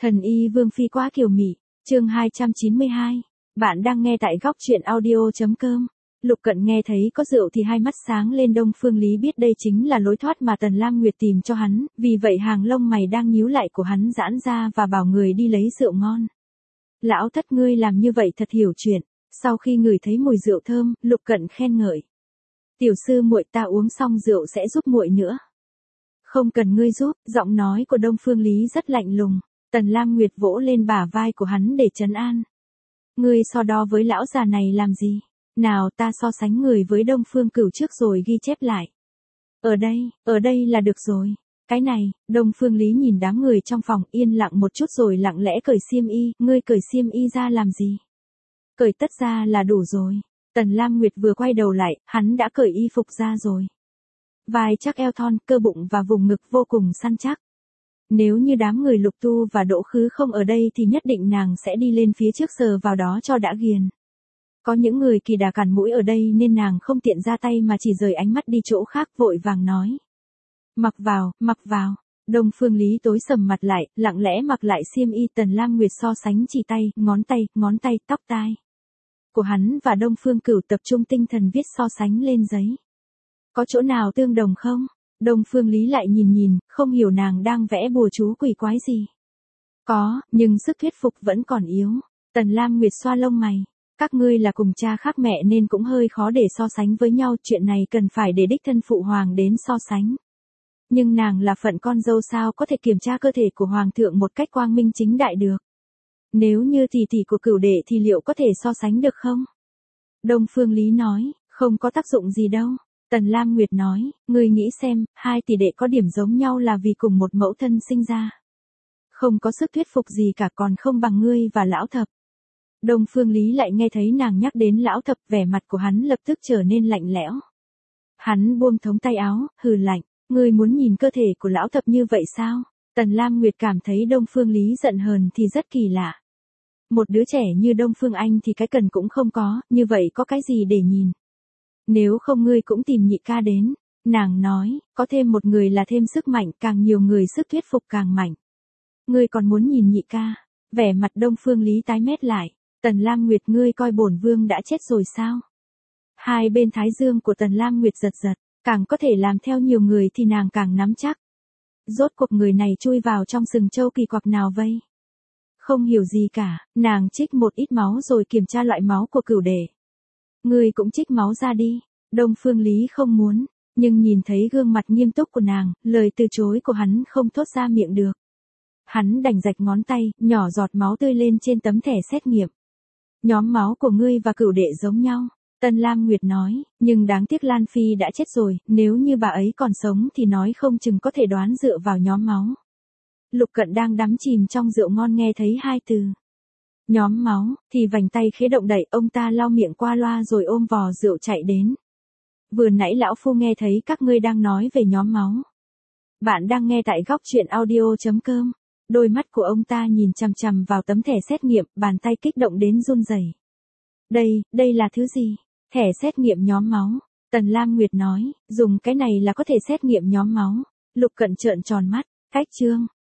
Thần y Vương Phi quá kiều mị, chương 292. Bạn đang nghe tại góc truyện audio.com. Lục Cận nghe thấy có rượu thì hai mắt sáng lên. Đông Phương Lý biết đây chính là lối thoát mà Tần Lam Nguyệt tìm cho hắn, vì vậy hàng lông mày đang nhíu lại của hắn giãn ra và bảo người đi lấy rượu ngon. Lão thất ngươi làm như vậy thật hiểu chuyện. Sau khi ngửi thấy mùi rượu thơm, Lục Cận khen ngợi. Tiểu sư muội, ta uống xong rượu sẽ giúp muội nữa. Không cần ngươi giúp, giọng nói của Đông Phương Lý rất lạnh lùng. Tần Lam Nguyệt vỗ lên bả vai của hắn để trấn an. Ngươi so đo với lão già này làm gì? Nào, ta so sánh người với Đông Phương Cửu trước rồi ghi chép lại. Ở đây là được rồi. Cái này, Đông Phương Lý nhìn đám người trong phòng yên lặng một chút rồi lặng lẽ cởi xiêm y. Ngươi cởi xiêm y ra làm gì? Cởi tất ra là đủ rồi. Tần Lam Nguyệt vừa quay đầu lại, hắn đã cởi y phục ra rồi. Vai chắc, eo thon, cơ bụng và vùng ngực vô cùng săn chắc. Nếu như đám người Lục Tu và Đỗ Khứ không ở đây thì nhất định nàng sẽ đi lên phía trước sờ vào đó cho đã ghiền. Có những người kỳ đà cản mũi ở đây nên nàng không tiện ra tay mà chỉ rời ánh mắt đi chỗ khác, vội vàng nói. Mặc vào. Đông Phương Lý tối sầm mặt lại, lặng lẽ mặc lại xiêm y. Tần Lam Nguyệt so sánh chỉ tay, ngón tay, tóc tai của hắn và Đông Phương Cửu, tập trung tinh thần viết so sánh lên giấy. Có chỗ nào tương đồng không? Đông Phương Lý lại nhìn, không hiểu nàng đang vẽ bùa chú quỷ quái gì. Có, nhưng sức thuyết phục vẫn còn yếu. Tần Lam Nguyệt xoa lông mày. Các ngươi là cùng cha khác mẹ nên cũng hơi khó để so sánh với nhau, chuyện này cần phải để đích thân phụ hoàng đến so sánh. Nhưng nàng là phận con dâu sao có thể kiểm tra cơ thể của hoàng thượng một cách quang minh chính đại được. Nếu như tỷ tỷ của Cửu đệ thì liệu có thể so sánh được không? Đông Phương Lý nói, không có tác dụng gì đâu. Tần Lam Nguyệt nói, ngươi nghĩ xem, hai tỷ đệ có điểm giống nhau là vì cùng một mẫu thân sinh ra. Không có sức thuyết phục gì cả, còn không bằng ngươi và lão thập. Đông Phương Lý lại nghe thấy nàng nhắc đến lão thập, vẻ mặt của hắn lập tức trở nên lạnh lẽo. Hắn buông thống tay áo, hừ lạnh, ngươi muốn nhìn cơ thể của lão thập như vậy sao? Tần Lam Nguyệt cảm thấy Đông Phương Lý giận hờn thì rất kỳ lạ. Một đứa trẻ như Đông Phương Anh thì cái cần cũng không có, như vậy có cái gì để nhìn? Nếu không ngươi cũng tìm nhị ca đến. Nàng nói, có thêm một người là thêm sức mạnh, càng nhiều người sức thuyết phục càng mạnh. Ngươi còn muốn nhìn nhị ca? Vẻ mặt Đông Phương Lý tái mét lại. Tần Lam Nguyệt, ngươi coi bổn vương đã chết rồi sao? Hai bên thái dương của Tần Lam Nguyệt giật, càng có thể làm theo nhiều người thì nàng càng nắm chắc. Rốt cuộc người này chui vào trong sừng trâu kỳ quặc nào vây? Không hiểu gì cả, nàng trích một ít máu rồi kiểm tra loại máu của Cửu đệ. Ngươi cũng trích máu ra đi. Đông Phương Lý không muốn, nhưng nhìn thấy gương mặt nghiêm túc của nàng, lời từ chối của hắn không thốt ra miệng được. Hắn đành rạch ngón tay, nhỏ giọt máu tươi lên trên tấm thẻ xét nghiệm. Nhóm máu của ngươi và Cửu đệ giống nhau. Tần Lam Nguyệt nói, nhưng đáng tiếc Lan Phi đã chết rồi, nếu như bà ấy còn sống thì nói không chừng có thể đoán dựa vào nhóm máu. Lục Cận đang đắm chìm trong rượu ngon nghe thấy hai từ nhóm máu, thì vành tay khẽ động đậy, ông ta lau miệng qua loa rồi ôm vò rượu chạy đến. Vừa nãy lão phu nghe thấy các ngươi đang nói về nhóm máu. Bạn đang nghe tại góc truyện audio.com. Đôi mắt của ông ta nhìn chằm vào tấm thẻ xét nghiệm, bàn tay kích động đến run rẩy. Đây là thứ gì? Thẻ xét nghiệm nhóm máu. Tần Lam Nguyệt nói, dùng cái này là có thể xét nghiệm nhóm máu. Lục Cận trợn tròn mắt, cách chương.